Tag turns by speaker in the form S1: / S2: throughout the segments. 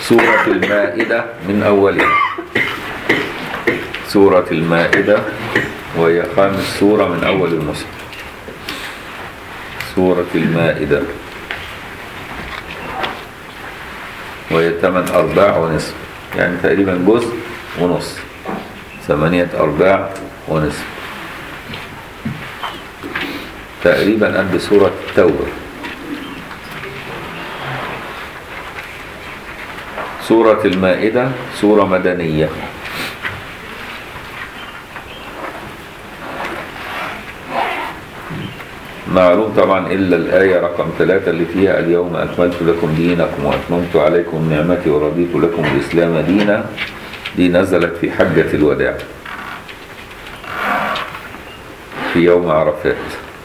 S1: سورة المائدة من أولها. سورة المائدة وهي خامس سورة من أول المصحف. سورة المائدة وهي 8 أرباع ونصف، يعني تقريبا جزء ونص، 8 أرباع ونصف، تقريبا قد سورة التوبة. سورة المائدة سورة مدنية. معلوم طبعا إلا الآية رقم 3 اللي فيها اليوم أكملت لكم دينكم وأتممت عليكم نعمتي ورضيت لكم الإسلام دينا. دي نزلت في حجة الوداع في يوم عرفات.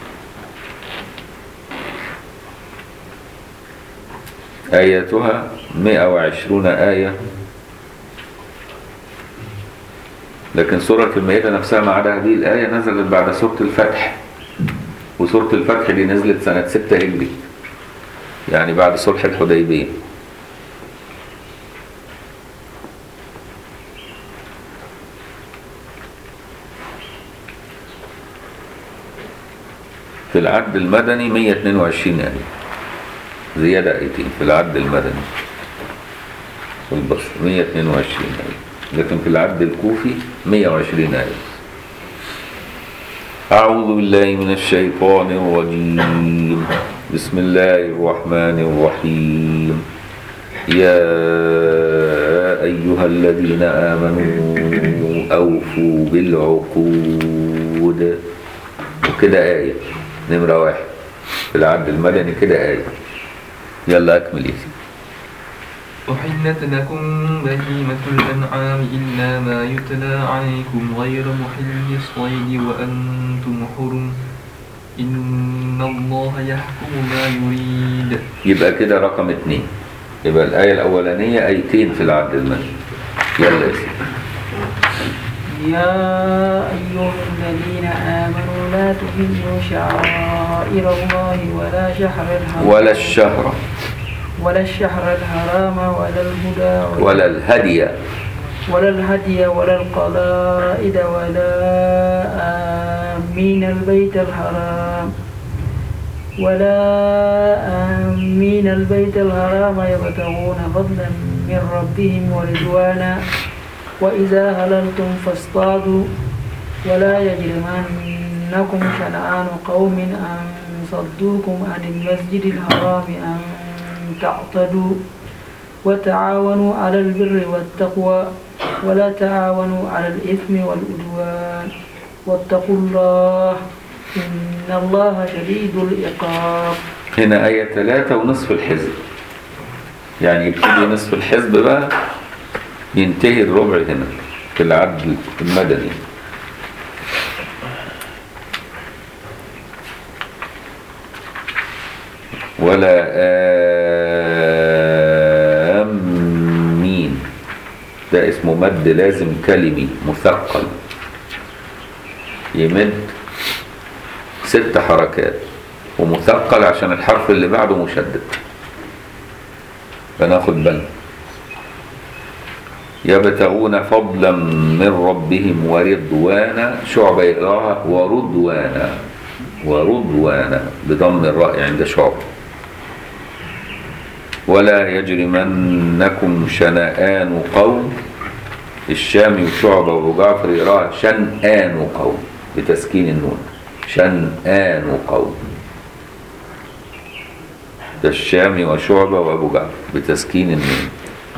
S1: آياتها 120 آية، لكن سورة المائدة نفسها ما عدا هذه الآية نزلت بعد سورة الفتح، وسورة الفتح دي نزلت سنة 6 هجري، يعني بعد صلح الحديبية. في العد المدني 122 آية، زيادة آيتين في العد المدني في البصر 122 آية، لكن في العد الكوفي 120 آية. أعوذ بالله من الشيطان الرجيم. بسم الله الرحمن الرحيم. يا أيها الذين آمنوا أوفوا بالعقود. وكده آية نمرة 1 في العد المدني، كده آية. يلا أكمل يا سيدي.
S2: أحلت لكم بهيمة الأنعام إلا ما يتلى عليكم غير محل الصيد وأنتم حرم إن الله يحكم ما يريد.
S1: يبقى كده رقم 2. يبقى الآية الأولانية آيتين في العد المدني. يلا يا سيدي.
S3: يا أيها الذين آمنوا لا تحلوا شعائر الله ولا الشهر الحرام ولا الهدي ولا القلائد ولا آمين البيت الحرام يبتغون فضلا من ربهم ورضوانا وإذا هللتم فاصطادوا ولا يجرمنكم شنآن قوم أن صدوكم عن المسجد الحرام أن تعتدوا وتعاونوا على البر والتقوى ولا تعاونوا على الإثم والعدوان واتقوا الله إن الله شديد العقاب.
S1: هنا آية 3 ونصف الحزب، يعني يبتدي نصف الحزب بقى ينتهي الربع هنا في العد المدني. ولا آمين ده اسمه مد لازم كلمي مثقل، يمد 6 حركات ومثقل عشان الحرف اللي بعده مشدد، فناخد بالنا. يبتغون فضلا من ربهم ورضوانا، شعبة يقراها ورضوانا بضم الراء عند شعبة. ولا يجرمنكم شنآن قوم، الشامي وشعبة وابو جعفر يقراها شنآن قوم بتسكين النون، شنآن قوم. ده الشامي وشعبة وابو جعفر بتسكين النون.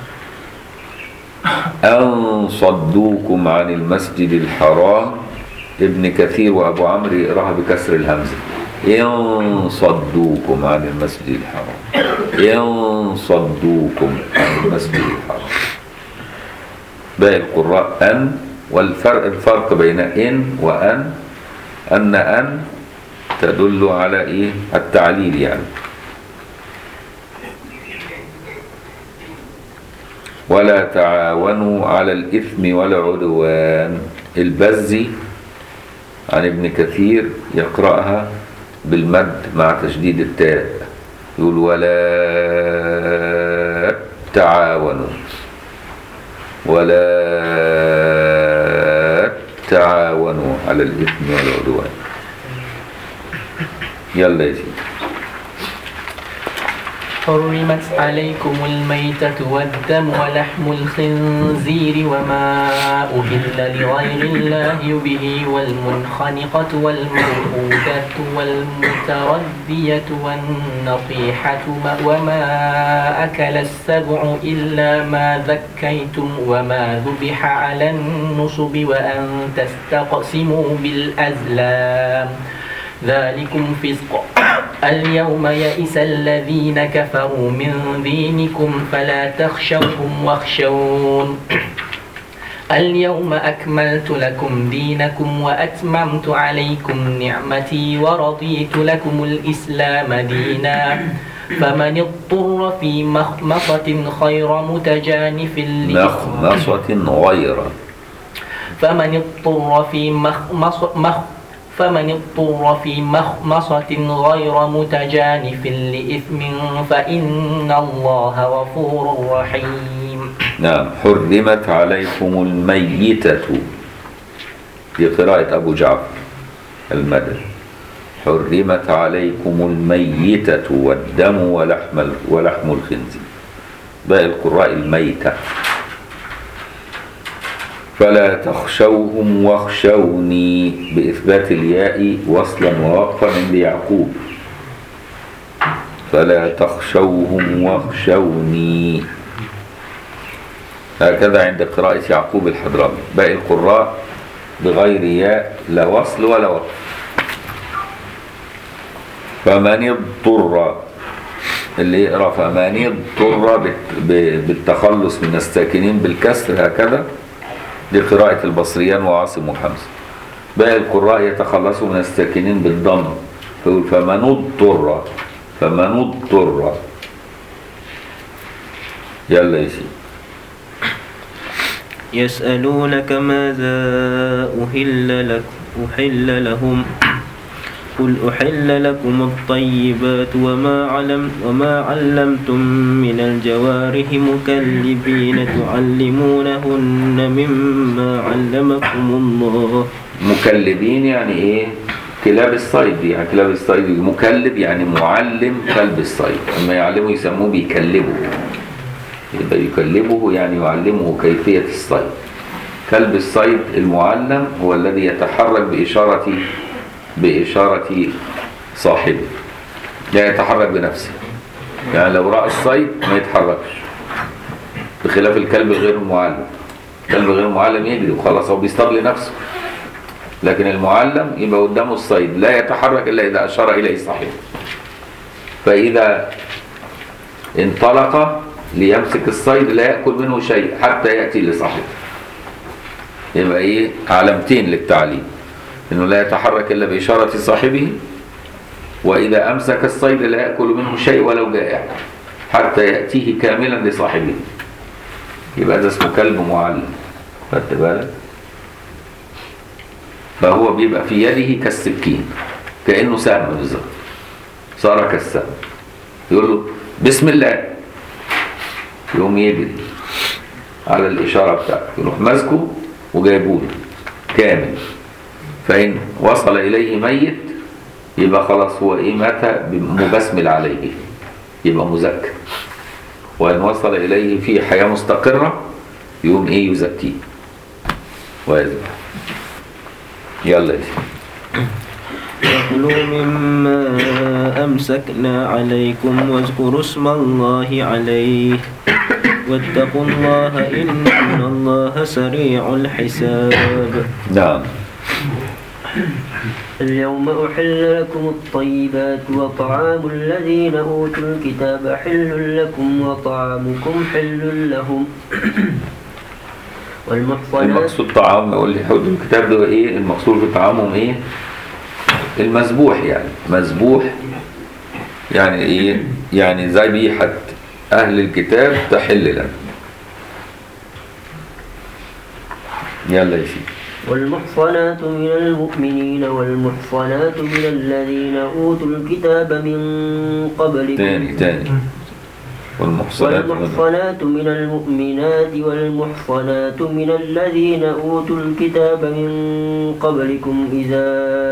S1: أن صدوكم عن المسجد الحرام، ابن كثير وأبو عمرو يقراها بكسر الهمزة، إن صدوكم عن المسجد الحرام، إن صدوكم عن المسجد الحرام. باقي القراء أن، والفرق بين إن وأن أن تدل على إيه؟ التعليل يعني. ولا تعاونوا على الإثم والعدوان. البزي عن ابن كثير يقرأها بالمد مع تشديد التاء، يقول ولا تعاونوا ولا تعاونوا على الإثم والعدوان. يلا يا سيدي.
S4: حرمت عليكم الميتة والدم ولحم الخنزير وما أهل لغير الله به والمنخنقة والموقوذة والمتردية والنطيحة وما أكل السبع إلا ما ذكيتم وما ذبح على النصب وأن تستقسموا بالأزلام ذلكم فسق. اليوم يئس الذين كفروا من دينكم فلا تخشوهم واخشون. اليوم أكملت لكم دينكم وأتممت عليكم نعمتي ورضيت لكم الإسلام دينا. فمن اضطر في مخمصة غير متجانف فمن اضطر في مخمصة غير متجانف لإثم فإن الله غفور رحيم.
S1: نعم. حرمت عليكم الميتة، في قراءة أبو جعفر المدني. حرمت عليكم الميتة والدم ولحم الخنزير. باقي القراء الميتة. فلا تخشوهم واخشوني بإثبات الياء وصلا ووقفا عند يعقوب. فلا تخشوهم واخشوني، هكذا عند قراءة يعقوب الحضرمي. باقي القراء بغير ياء، لا وصل ولا وقف. فمن اضطر، اللي يقرأ فمن اضطر بالتخلص من الساكنين بالكسر هكذا، دي قراءة البصريان وعاصم وحمزة. باقي القراء يتخلصوا من الساكنين بالضم، فيقول فمن اضطر. يلا يا سيدي.
S5: يسألونك ماذا أحل لهم قل أحل لكم الطيبات وما علمتم من الجوارح مكلبين تعلمونهن مما علمكم الله.
S1: مكلبين يعني ايه؟ كلاب الصيد. يعني كلاب الصيد مكلب يعني معلم كلب الصيد. اما يعلمه يسموه بيكلبه، يبقى يكلبه يعني يعلمه كيفية الصيد. كلب الصيد المعلم هو الذي يتحرك بإشارة صاحبه، لا يتحرك بنفسه. يعني لو رأى الصيد ما يتحركش، بخلاف الكلب غير المعلم. الكلب غير المعلم يجري وخلاص، هو بيصطاد لنفسه. لكن المعلم يبقى قدامه الصيد لا يتحرك إلا إذا أشار إليه صاحبه. فإذا انطلق ليمسك الصيد لا يأكل منه شيء حتى يأتي لصاحبه. يبقى إيه؟ علامتين للتعليم، إنه لا يتحرك إلا بإشارة صاحبه، وإذا أمسك الصيد لا يأكل منه شيء ولو جائع حتى يأتيه كاملا لصاحبه. يبقى ده اسمه كلب معلم. خدت بالك؟ فهو بيبقى في يده كالسكين، كأنه سهم بالظبط، صار كالسهم. يقول له بسم الله، يقوم يجري على الإشارة بتاعته، يروح ماسكه وجايبوه كامل. فإن وصل إليه ميت يبقى خلاص هو إيه؟ مات مبسمل عليه، يبقى مزكى. وإن وصل إليه في حياة مستقرة يقوم إيه؟ يزكيه ويذبح. يلا يا
S5: وكلوا مما أمسكنا عليكم واذكروا اسم الله عليه واتقوا الله إن الله سريع الحساب.
S1: نعم.
S6: اليوم أحل لكم الطيبات وطعام الذين أوتوا الكتاب حل لكم وطعامكم حل لهم. والمحصنات.
S1: المقصود طعام، يقول لي حدود الكتاب ده ايه؟ المقصود في طعامهم ايه؟ المذبوح. يعني مذبوح يعني ايه؟ يعني ذبيحة أهل الكتاب تحل لنا. يلا يا سيدي.
S6: والمحصنات من المؤمنين والمحصنات من الذين أوتوا الكتاب من قبلكم.
S1: تاني
S6: والمحصنات من المؤمنات والمحصنات من الذين أوتوا الكتاب من قبلكم إذا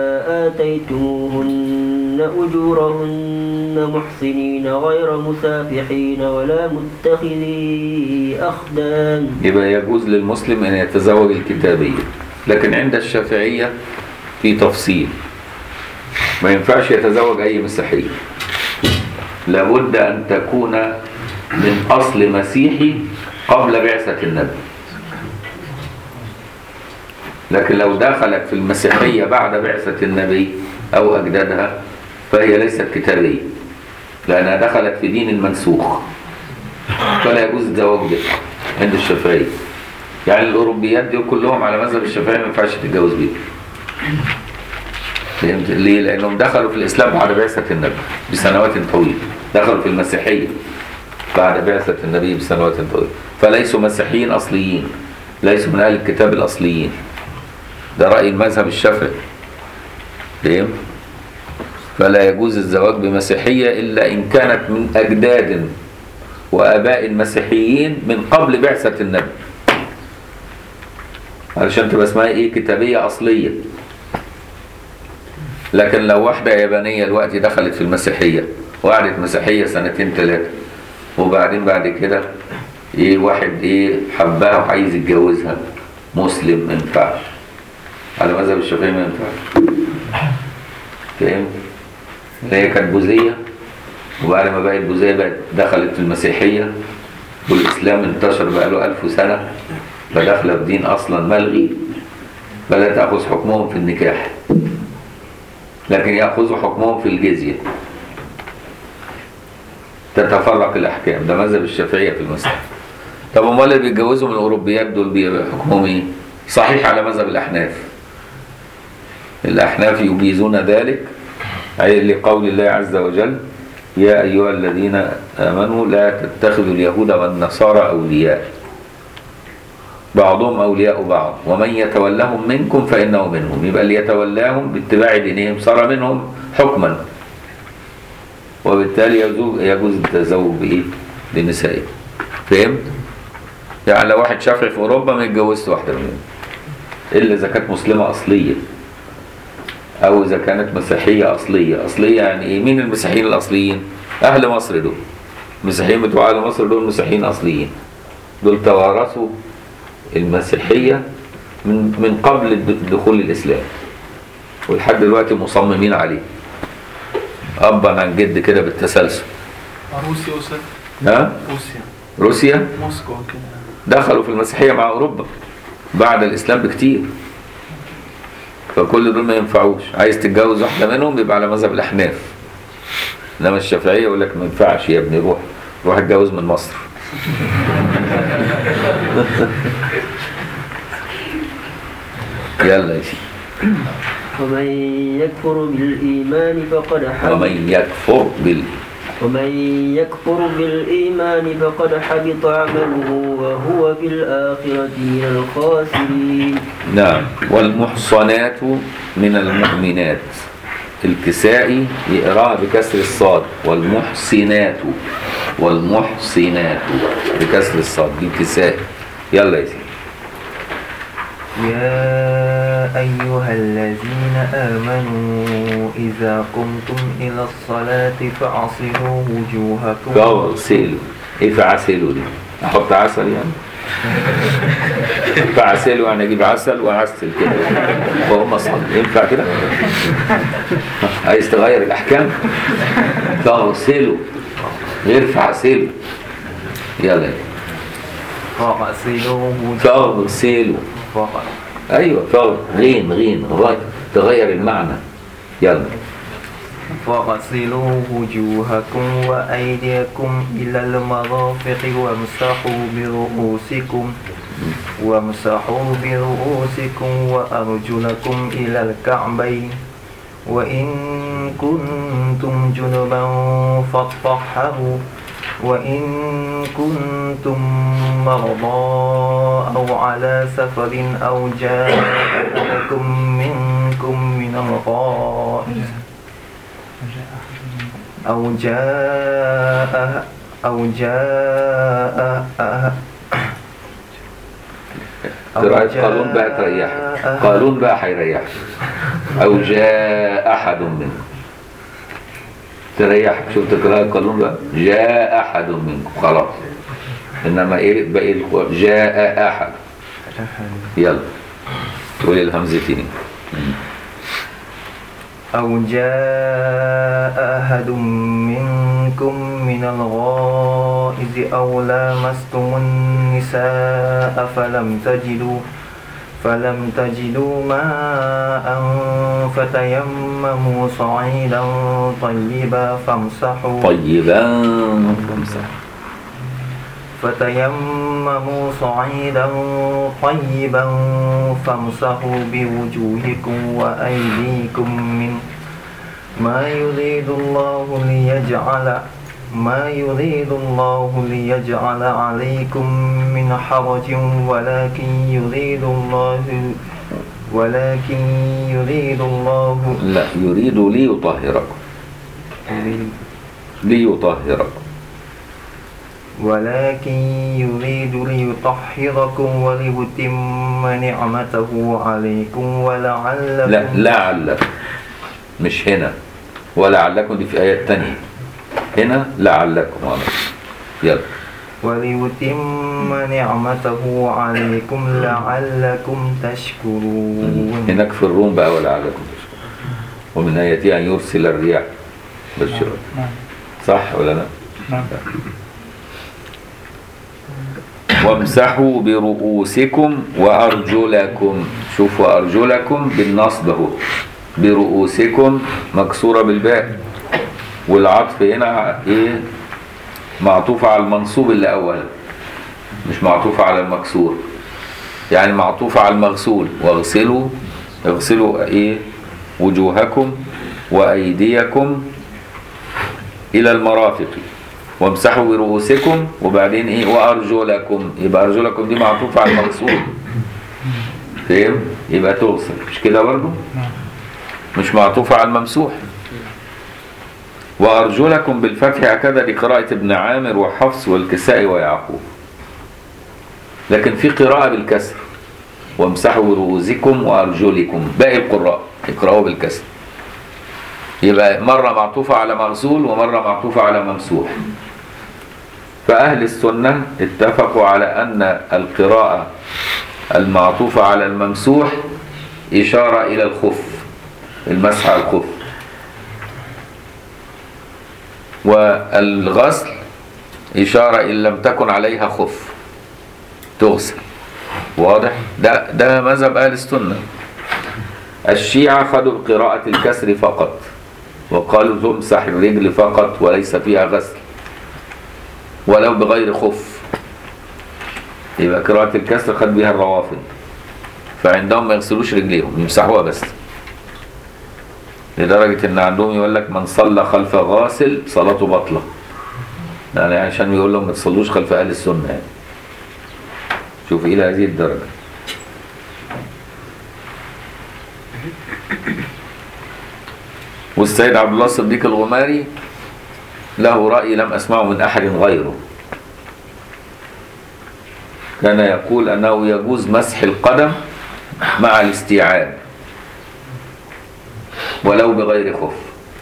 S6: آتيتموهن أجورهن محصنين غير مسافحين ولا متخذي أخدان.
S1: يبقى يجوز للمسلم أن يتزوج الكتابية، لكن عند الشافعية في تفصيل، ما ينفعش يتزوج أي مسيحية، لابد أن تكون من أصل مسيحي قبل بعثة النبي. لكن لو دخلت في المسيحية بعد بعثة النبي أو أجدادها فهي ليست كتابية، لأنها دخلت في دين المنسوخ، فلا يجوز الزواج بها عند الشافعية. يعني الأوروبيات دي كلهم على مذهب الشافعية ما ينفعش تتجوز بيهم. ليه؟ لأنهم دخلوا في الإسلام بعد بعثة النبي بسنوات طويلة، دخلوا في المسيحية بعد بعثة النبي بسنوات طويلة، فليسوا مسيحيين أصليين، ليسوا من أهل الكتاب الأصليين. ده رأي المذهب الشافعي. فهم؟ فلا يجوز الزواج بمسيحية إلا إن كانت من أجداد وآباء مسيحيين من قبل بعثة النبي، علشان تبقى اسمها إيه؟ كتابية أصلية. لكن لو واحدة يابانية دلوقتي دخلت في المسيحية وقعدت مسيحية سنتين ثلاثة وبعدين بعد كده ايه واحد ايه حبها وعايز يتجوزها مسلم، ما ينفعش على مذهب الشافعي، ما ينفعش. فاهم؟ هي كانت بوذية وبعد ما بقت بوذية بقت دخلت في المسيحية والإسلام انتشر بقاله 1000 سنة، فدخل في دين أصلا ملغي، فلا تأخذ حكمهم في النكاح لكن يأخذوا حكمهم في الجزية، تتفرق الأحكام. ده مذهب الشافعية في المسألة. طب امال اللي بيتجوزوا من الأوروبيات دول بيبقى حكمهم إيه؟ صحيح على مذهب الأحناف. الأحناف يجيزون ذلك لقول الله عز وجل: يا أيها الذين آمنوا لا تتخذوا اليهود والنصارى أولياء بعضهم أولياء بعض ومن يتولهم منكم فإنه منهم. يبقى اللي يتولاهم باتباع دينهم صار منهم حكما، وبالتالي يجوز التزوج بإيه؟ بنسائه. فهمت؟ يعني لو واحد شافعي في أوروبا ما يتجوزش واحدة منهم إلا إذا كانت مسلمة أصلية أو إذا كانت مسيحية أصلية. أصلية يعني إيه؟ مين المسيحيين الأصليين؟ أهل مصر دول. المسيحيين بتوع أهل مصر دول مسيحيين أصليين، دول توارثوا المسيحية من قبل دخول الإسلام ولحد دلوقتي مصممين عليه أبا عن جد كده بالتسلسل.
S2: روسيا وسنة.
S1: ها؟ روسيا
S2: موسكو كده
S1: دخلوا في المسيحية مع أوروبا بعد الإسلام بكتير، فكل دول ما ينفعوش. عايز تتجوز واحدة منهم يبقى على مذهب الأحناف، إنما الشافعية يقول لك ما ينفعش يا ابني، روح اتجوز من مصر. يلا يا سيدي.
S6: ومن يكفر بالإيمان فقد حبط ومن يكفر بالإيمان فقد حبط عمله وهو في الآخرة من الخاسرين.
S1: نعم. والمحصنات من المؤمنات، الكسائي يقراها بكسر الصاد، والمحصنات بكسر الصاد بالكسائي. يلا يا سيدي.
S7: يا أيها الذين آمنوا إذا قمتم إلى الصلاة فاغسلوا وجوهكم.
S1: فاغسلوا إيه فاغسلوا دي؟ أحط عسل يعني؟ فاغسلوا يعني أجيب عسل وأعسل كده وهم أصحاب، ينفع كده؟ عايز تغير الأحكام؟ فاغسلوا غير فاغسلوا. يلا فاغسلوا ايوه غين تغير المعنى. يلا
S7: فاغسلوا وجوهكم وأيديكم إلى المرافق وامسحوا برؤوسكم وأرجلكم إلى الكعبين وإن كنتم جنبا فاطهروا وإن كنتم مرضى أو على سفر أو جاء أحدكم منكم من الغائط أو جاء
S1: قراءة قالون بقى تريحك، قالون بقى هيريحك. أو جاء أحد منكم تريحك. شفت قراءة قالون بقى؟ جاء أحد منكم خلاص. إنما إيه باقي جاء أحد. يلا تقولي الهمزتين.
S7: أو جاء أحد منكم من الغائط أو لامستم النساء فلم تجدوا ماء فتيمموا صعيدا طيبا فامسحوا فتيمموا صعيدا طيبا فامسحوا بوجوهكم وأيديكم منه ما يريد الله ليجعل عليكم من حرج ولكن يريد الله
S1: لا يريد ليطهركم
S7: ولكن يريد ليطهركم وليتم نعمته عليكم ولعلكم
S1: لا لعلكم مش هنا، ولعلكم دي في آيات تانية. هنا لعلكم. يلا
S7: وليتم نعمته عليكم لعلكم تشكرون.
S1: هناك في الروم بقى ولعلكم تشكرون. ومن آياته أن يرسل الرياح بشرا. صح ولا لا؟
S2: نعم.
S1: وامسحوا برؤوسكم وأرجلكم. شوفوا أرجلكم بالنصب اهو، برؤوسكم مكسورة بالباء، والعطف هنا ايه؟ معطوف على المنصوب اللي أولا، مش معطوف على المكسور. يعني معطوف على المغسول. اغسلوا ايه؟ وجوهكم وأيديكم إلى المرافق، وامسحوا برؤوسكم، وبعدين ايه؟ وأرجلكم. يبقى أرجلكم دي معطوفة على المغسول. فهم؟ يبقى تغسل. مش كده برضو؟ مش معطوفة على الممسوح. وأرجلكم بالفتح هكذا لقراءة ابن عامر وحفص والكسائي ويعقوب. لكن في قراءة بالكسر، وامسحوا برؤوسكم وأرجلكم. باقي القراء يقرأوا بالكسر. يبقى مرة معطوفة على مغسول ومرة معطوفة على ممسوح. فأهل السنة اتفقوا على أن القراءة المعطوفة على الممسوح إشارة إلى الخف، المسح على الخف. والغسل إشارة إن لم تكن عليها خف تغسل. واضح؟ ده مذهب أهل السنة. الشيعة خدوا قراءة الكسر فقط، وقالوا تمسح الرجل فقط وليس فيها غسل ولو بغير خف. يبقى قراءة الكسر خد بها الروافض، فعندهم ما يغسلوش رجليهم، يمسحوها بس. لدرجة ان عندهم يقول لك من صلى خلف غاسل صلاته بطلة، يعني عشان يقول لهم ما تصلوش خلف اهل السنة يعني. شوف الى هذه الدرجة. والسيد عبد الله الصديق الغماري له رأي لم أسمعه من أحد غيره. كان يقول أنه يجوز مسح القدم مع الاستيعاب ولو بغير خف.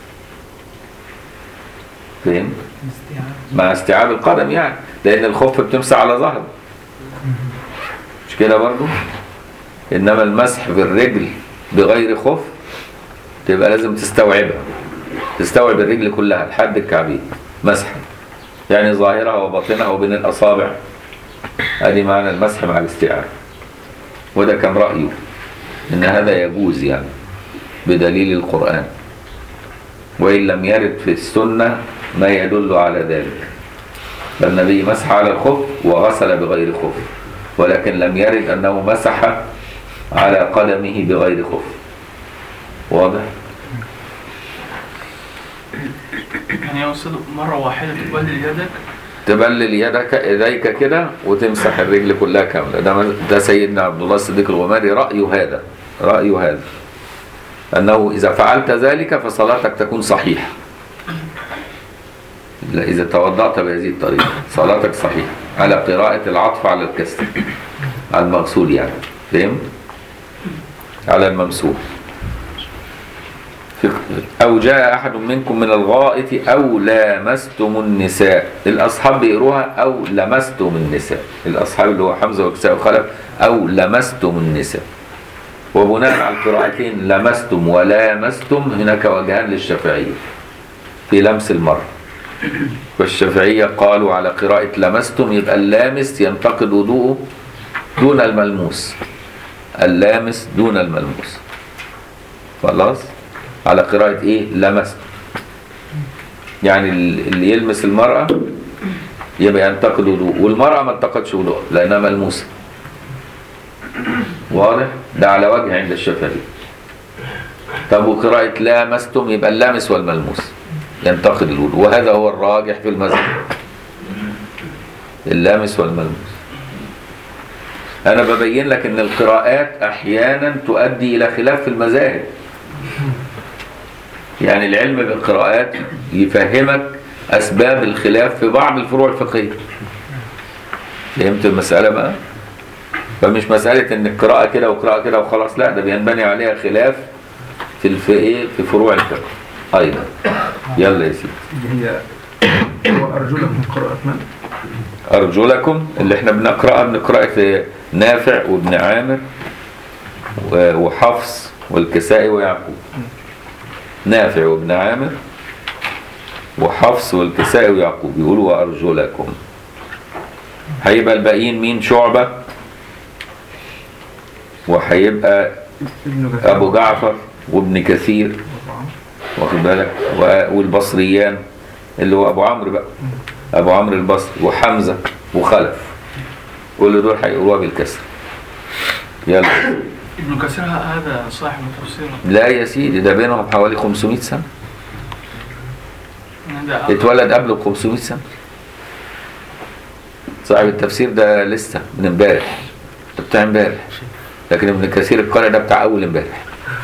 S1: فهم؟ مع استيعاب القدم يعني، لأن الخف بتمسح على ظهر، مش كده برضو؟ إنما المسح بالرجل بغير خف تبقى لازم تستوعبها، تستوعب الرجل كلها لحد الكعبين مسحا، يعني ظاهرها وباطنها وبين الأصابع. ادي معنى المسح مع الاستيعاب. وده كان رأيه ان هذا يجوز يعني بدليل القرآن، وإن لم يرد في السنة ما يدل على ذلك. فالنبي مسح على الخف وغسل بغير خف، ولكن لم يرد أنه مسح على قدمه بغير خف. واضح؟
S2: يعني يا أستاذ مرة واحدة تبلل يدك؟
S1: تبلل يديك كده وتمسح الرجل كلها كاملة. ده سيدنا عبد الله الصديق الغماري رأيه هذا أنه إذا فعلت ذلك فصلاتك تكون صحيحة، لا، إذا توضأت بهذه الطريقة صلاتك صحيحة على قراءة العطف على الكسر، على المغسول يعني، فهم؟ على الممسوح. أو جاء أحد منكم من الغائط أو لامستم النساء، الأصحاب بيقروها أو لمستم النساء، الأصحاب اللي هو حمزة وكساء وخلف أو لمستم النساء. وبناء على القراءتين لمستم ولامستم هناك وجهان للشافعية في لمس المرء. والشافعية قالوا على قراءة لمستم يبقى اللامس ينتقد وضوءه دون الملموس، اللامس دون الملموس. خلاص؟ على قراءة ايه؟ لمستم، يعني اللي يلمس المرأة يبقى ينتقد وضوءه، والمرأة ما انتقدش وضوءه لأنها ملموسة. واضح؟ ده على وجه عند الشافعية. طب وقراءة لامستم يبقى اللامس والملموس ينتقد الوضوء، وهذا هو الراجح في المذهب، اللامس والملموس. أنا ببين لك إن القراءات أحيانا تؤدي إلى خلاف في المذاهب. يعني العلم بالقراءات يفهمك أسباب الخلاف في بعض الفروع الفقهية. فهمت المسألة بقى؟ فمش مسألة إن القراءة كده وقراءة كده وخلاص، لا، ده بينبني عليها خلاف في فروع الفقه أيضا. يلا يا سيدي.
S8: هي وأرجلكم قراءة من؟
S1: أرجلكم اللي احنا بنقرأ نافع وابن عامر وحفص والكسائي ويعقوب. نافع وابن عامر وحفص والكسائي ويعقوب يقولوا وأرجلكم. هيبقى الباقيين مين؟ شعبة، وهيبقى أبو جعفر وابن كثير، واخد بالك، والبصريان اللي هو أبو عمرو بقى، أبو عمرو البصري وحمزة وخلف، كل دول هيقروها بالكسر. يلا.
S2: ابن كثير هذا صاحب التفسير؟
S1: لا يا سيدي، ده بينهم حوالي 500 سنة، اتولد قبله ب 500 سنة. صاحب التفسير ده لسه من امبارح، بتاع امبارح، لكن ابن كثير القارئ ده بتاع أول امبارح.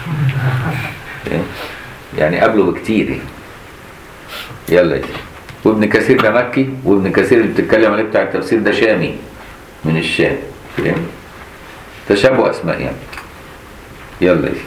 S1: يعني قبله بكتير. يلا يا سيدي. وابن كثير ده مكي، وابن كثير اللي بتتكلم عليه بتاع التفسير ده شامي من الشام. فاهم؟ تشابه أسماء يعني. يلا يا سيدي.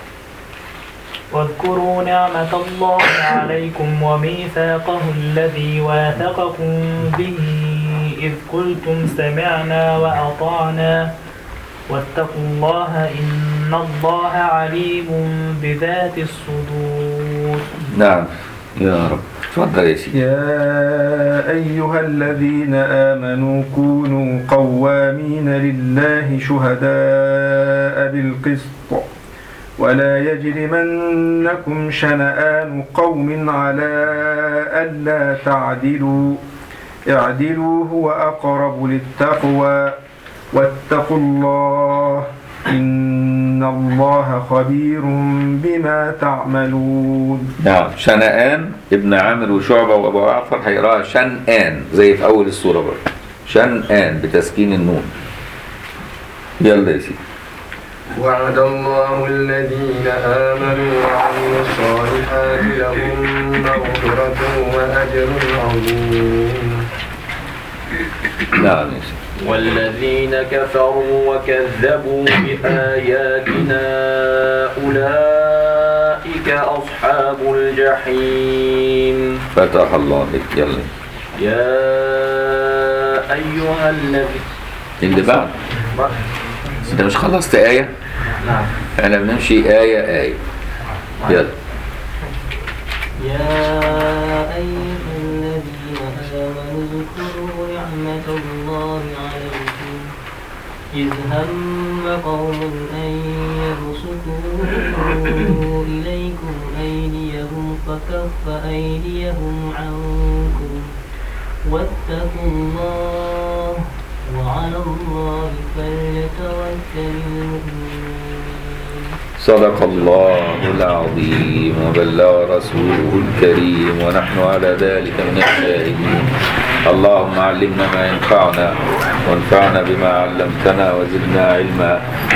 S9: واذكروا نعمة الله عليكم وميثاقه الذي واثقكم به إذ قلتم سمعنا وأطعنا واتقوا الله إن الله عليم بذات الصدور.
S1: نعم يا رب. تفضل يا سيدي.
S8: يا أيها الذين آمنوا كونوا قوامين لله شهداء بالقسط ولا يجرمنكم شنآن قوم على ألا تعدلوا اعدلوا هو أقرب للتقوى واتقوا الله إن الله خبير بما تعملون.
S1: نعم. شنآن ابن عامر وشعبة وأبو جعفر هيقراها شنآن زي في أول السورة برضه، شنآن بتسكين النون. يلا يا سيدي.
S7: وعد الله الذين آمنوا وعملوا الصالحات لهم مغفرة وأجر عظيم.
S1: نعم يا سيدي.
S4: والذين كفروا وكذبوا بآياتنا أولئك أصحاب الجحيم.
S1: فتح الله بك. يلا
S4: يا أيها الذين
S1: اللي بعد. انت مش خلصت آية؟
S4: نعم.
S1: احنا بنمشي آية. يلا.
S6: يا أيها الذين آمنوا اذكروا نعمة الله عليكم إذ هم قوم أن يبسطوا إليكم أيديهم فكف أيديهم عنكم واتقوا الله وعلى الله فليتوكل المؤمنون.
S1: صدق الله العظيم وبلغ رسوله الكريم ونحن على ذلك من الشاهدين. اللهم علمنا ما ينفعنا وانفعنا بما علمتنا وزدنا علما.